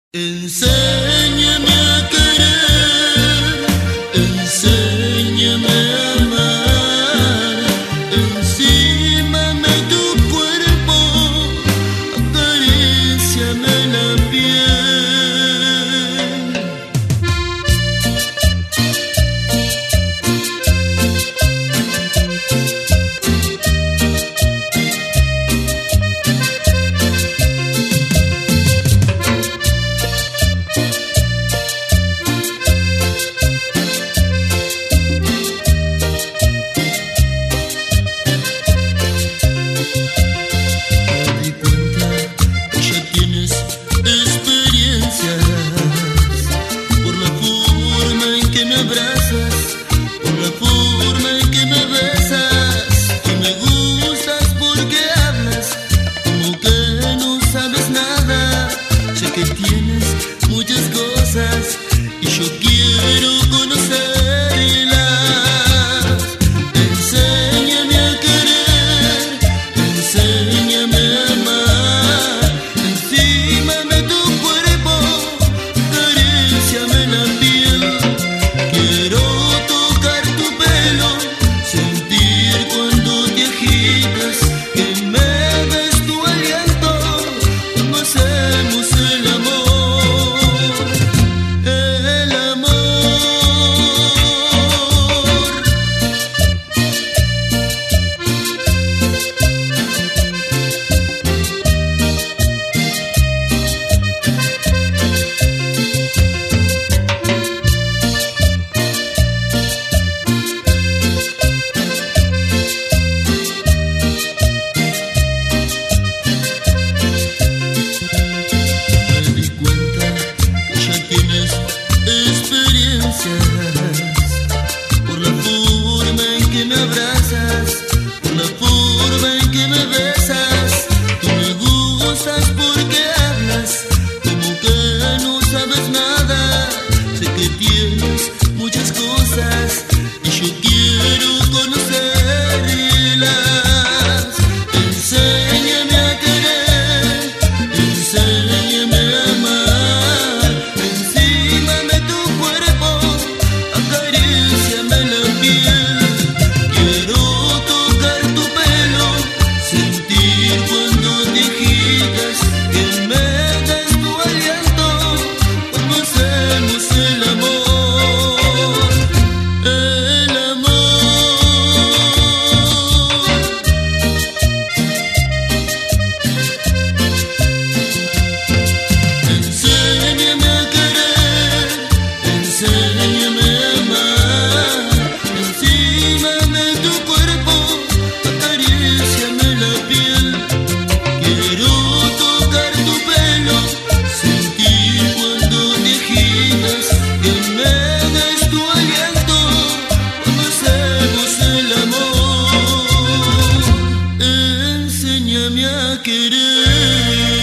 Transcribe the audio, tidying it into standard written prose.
Enséñame a querer, enséñame a amar, encímame tu cuerpo, acaríciame la piel. Por la forma en que me besas, tú me gustas porque hablas como que no sabes nada. Sé que tienes muchas cosas y yo quiero conocerlas. Enséñame a querer, enséñame a amar, encímame tu cuerpo, acaríciame la piel. Quiero tocar tu pelo, sentir cuando te agitas, que me des tu aliento cuando hacemos el amor, el amor. Por la forma en que me abrazas, por la forma en que me besas, tú me gustas porque hablas como que no sabes nada. Sé que tienes muchas cosas y yo quiero conocerlas. Enséñame a querer, enséñame a amar, encímame tu cuerpo, acaríciame la piel. Quiero tocar tu pelo, sentir cuando te agitas, que me des tu aliento cuando hacemos el amor, el amor. Enséñame a querer, enséñame a amar, encímame tu cuerpo, acaríciame la piel. Quiero tocar tu pelo, sentir cuando te agitas, que me des tu aliento cuando hacemos el amor. Enséñame a querer.